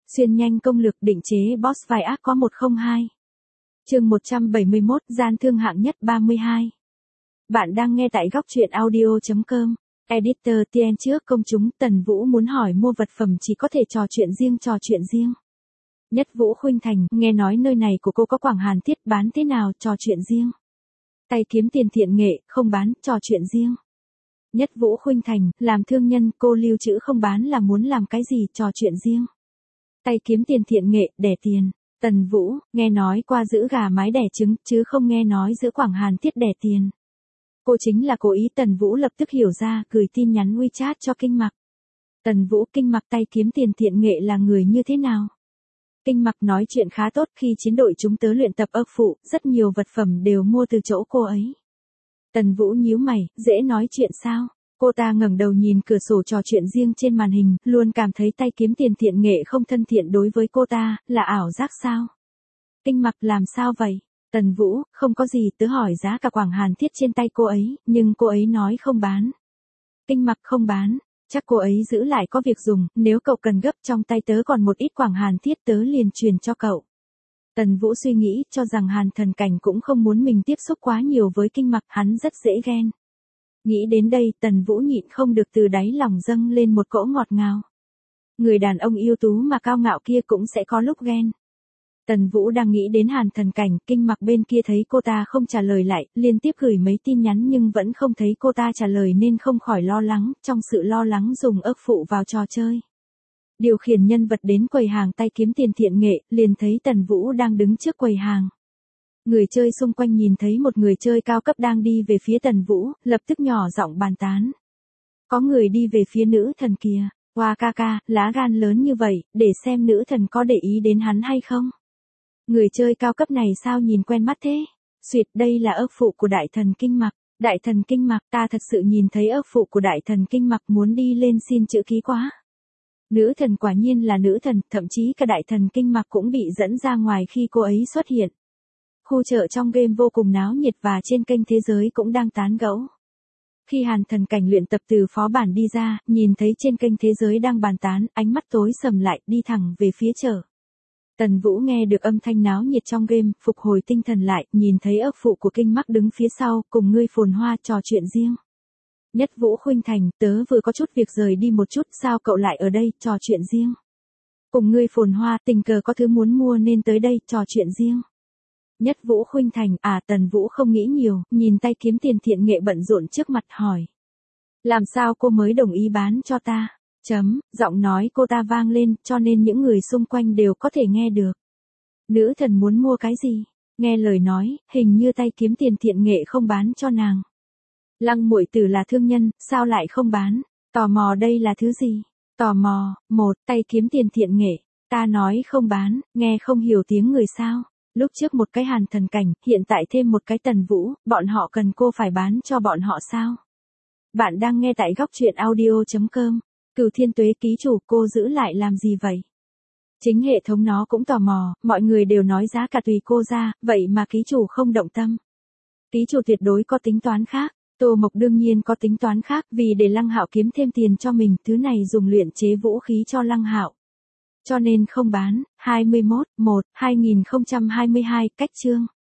Xuyên nhanh công lược định chế boss vai ác có 102. Chương 171, gian thương hạng nhất 32. Bạn đang nghe tại góc truyện audio.com. Editor TN trước công chúng, Tần Vũ muốn hỏi mua vật phẩm chỉ có thể trò chuyện riêng. Nhất Vũ Khuynh Thành, nghe nói nơi này của cô có quảng hàn thiết bán thế nào, trò chuyện riêng. Tay kiếm tiền thiện nghệ, không bán, trò chuyện riêng. Nhất Vũ Khuynh Thành, làm thương nhân, cô lưu trữ không bán là muốn làm cái gì, trò chuyện riêng. Tay kiếm tiền thiện nghệ, đẻ tiền. Tần Vũ, nghe nói qua giữ gà mái đẻ trứng, chứ không nghe nói giữ quảng hàn thiết đẻ tiền. Cô chính là cố ý. Tần Vũ lập tức hiểu ra, gửi tin nhắn WeChat cho Kinh Mặc. Tần Vũ, Kinh Mặc tay kiếm tiền thiện nghệ là người như thế nào? Kinh Mặc nói chuyện khá tốt, khi chiến đội chúng tớ luyện tập ấp phụ, rất nhiều vật phẩm đều mua từ chỗ cô ấy. Tần Vũ nhíu mày, dễ nói chuyện sao? Cô ta ngẩng đầu nhìn cửa sổ trò chuyện riêng trên màn hình, luôn cảm thấy tay kiếm tiền thiện nghệ không thân thiện đối với cô ta, là ảo giác sao? Kinh Mặc làm sao vậy? Tần Vũ, không có gì, tớ hỏi giá cả quảng hàn thiết trên tay cô ấy, nhưng cô ấy nói không bán. Kinh Mặc không bán, chắc cô ấy giữ lại có việc dùng, nếu cậu cần gấp trong tay tớ còn một ít quảng hàn thiết tớ liền truyền cho cậu. Tần Vũ suy nghĩ, cho rằng Hàn Thần Cảnh cũng không muốn mình tiếp xúc quá nhiều với Kinh Mặc, hắn rất dễ ghen. Nghĩ đến đây, Tần Vũ nhịn không được từ đáy lòng dâng lên một cỗ ngọt ngào. Người đàn ông ưu tú mà cao ngạo kia cũng sẽ có lúc ghen. Tần Vũ đang nghĩ đến Hàn Thần Cảnh, Kinh Mặc bên kia thấy cô ta không trả lời lại, liên tiếp gửi mấy tin nhắn nhưng vẫn không thấy cô ta trả lời nên không khỏi lo lắng, trong sự lo lắng dùng ức phụ vào trò chơi. Điều khiển nhân vật đến quầy hàng tay kiếm tiền thiện nghệ, liền thấy Tần Vũ đang đứng trước quầy hàng. Người chơi xung quanh nhìn thấy một người chơi cao cấp đang đi về phía Tần Vũ, lập tức nhỏ giọng bàn tán. Có người đi về phía nữ thần kìa, hoa ca ca, lá gan lớn như vậy, để xem nữ thần có để ý đến hắn hay không. Người chơi cao cấp này sao nhìn quen mắt thế? Xuyệt, đây là ức phụ của đại thần Kinh Mặc. Đại thần Kinh Mặc, ta thật sự nhìn thấy ức phụ của đại thần Kinh Mặc, muốn đi lên xin chữ ký quá. Nữ thần quả nhiên là nữ thần, thậm chí cả đại thần Kinh Mặc cũng bị dẫn ra ngoài khi cô ấy xuất hiện. Khu chợ trong game vô cùng náo nhiệt và trên kênh thế giới cũng đang tán gẫu. Khi Hàn Thần Cảnh luyện tập từ phó bản đi ra, nhìn thấy trên kênh thế giới đang bàn tán, ánh mắt tối sầm lại, đi thẳng về phía chợ. Tần Vũ nghe được âm thanh náo nhiệt trong game, phục hồi tinh thần lại, nhìn thấy ức phụ của Kinh Mặc đứng phía sau, cùng ngươi Phồn Hoa trò chuyện riêng. Nhất Vũ Khuynh Thành, tớ vừa có chút việc rời đi một chút, sao cậu lại ở đây, trò chuyện riêng. Cùng ngươi Phồn Hoa, tình cờ có thứ muốn mua nên tới đây, trò chuyện riêng. Nhất Vũ Khuynh Thành, Tần Vũ không nghĩ nhiều, nhìn tay kiếm tiền thiện nghệ bận rộn trước mặt hỏi. Làm sao cô mới đồng ý bán cho ta? Giọng nói cô ta vang lên, cho nên những người xung quanh đều có thể nghe được. Nữ thần muốn mua cái gì? Nghe lời nói, hình như tay kiếm tiền thiện nghệ không bán cho nàng. Lăng muội tử là thương nhân, sao lại không bán? Tò mò đây là thứ gì? Tò mò, tay kiếm tiền thiện nghệ. Ta nói không bán, nghe không hiểu tiếng người sao? Lúc trước một cái Hàn Thần Cảnh, hiện tại thêm một cái Tần Vũ, bọn họ cần cô phải bán cho bọn họ sao? Bạn đang nghe tại góc truyện audio.com. Cửu Thiên Tuế ký chủ, cô giữ lại làm gì vậy? Chính hệ thống nó cũng tò mò, mọi người đều nói giá cả tùy cô ra, vậy mà ký chủ không động tâm. Ký chủ tuyệt đối có tính toán khác. Tô Mộc đương nhiên có tính toán khác, vì để Lăng Hạo kiếm thêm tiền cho mình, thứ này dùng luyện chế vũ khí cho Lăng Hạo. Cho nên không bán. 21/1/2022, cách chương.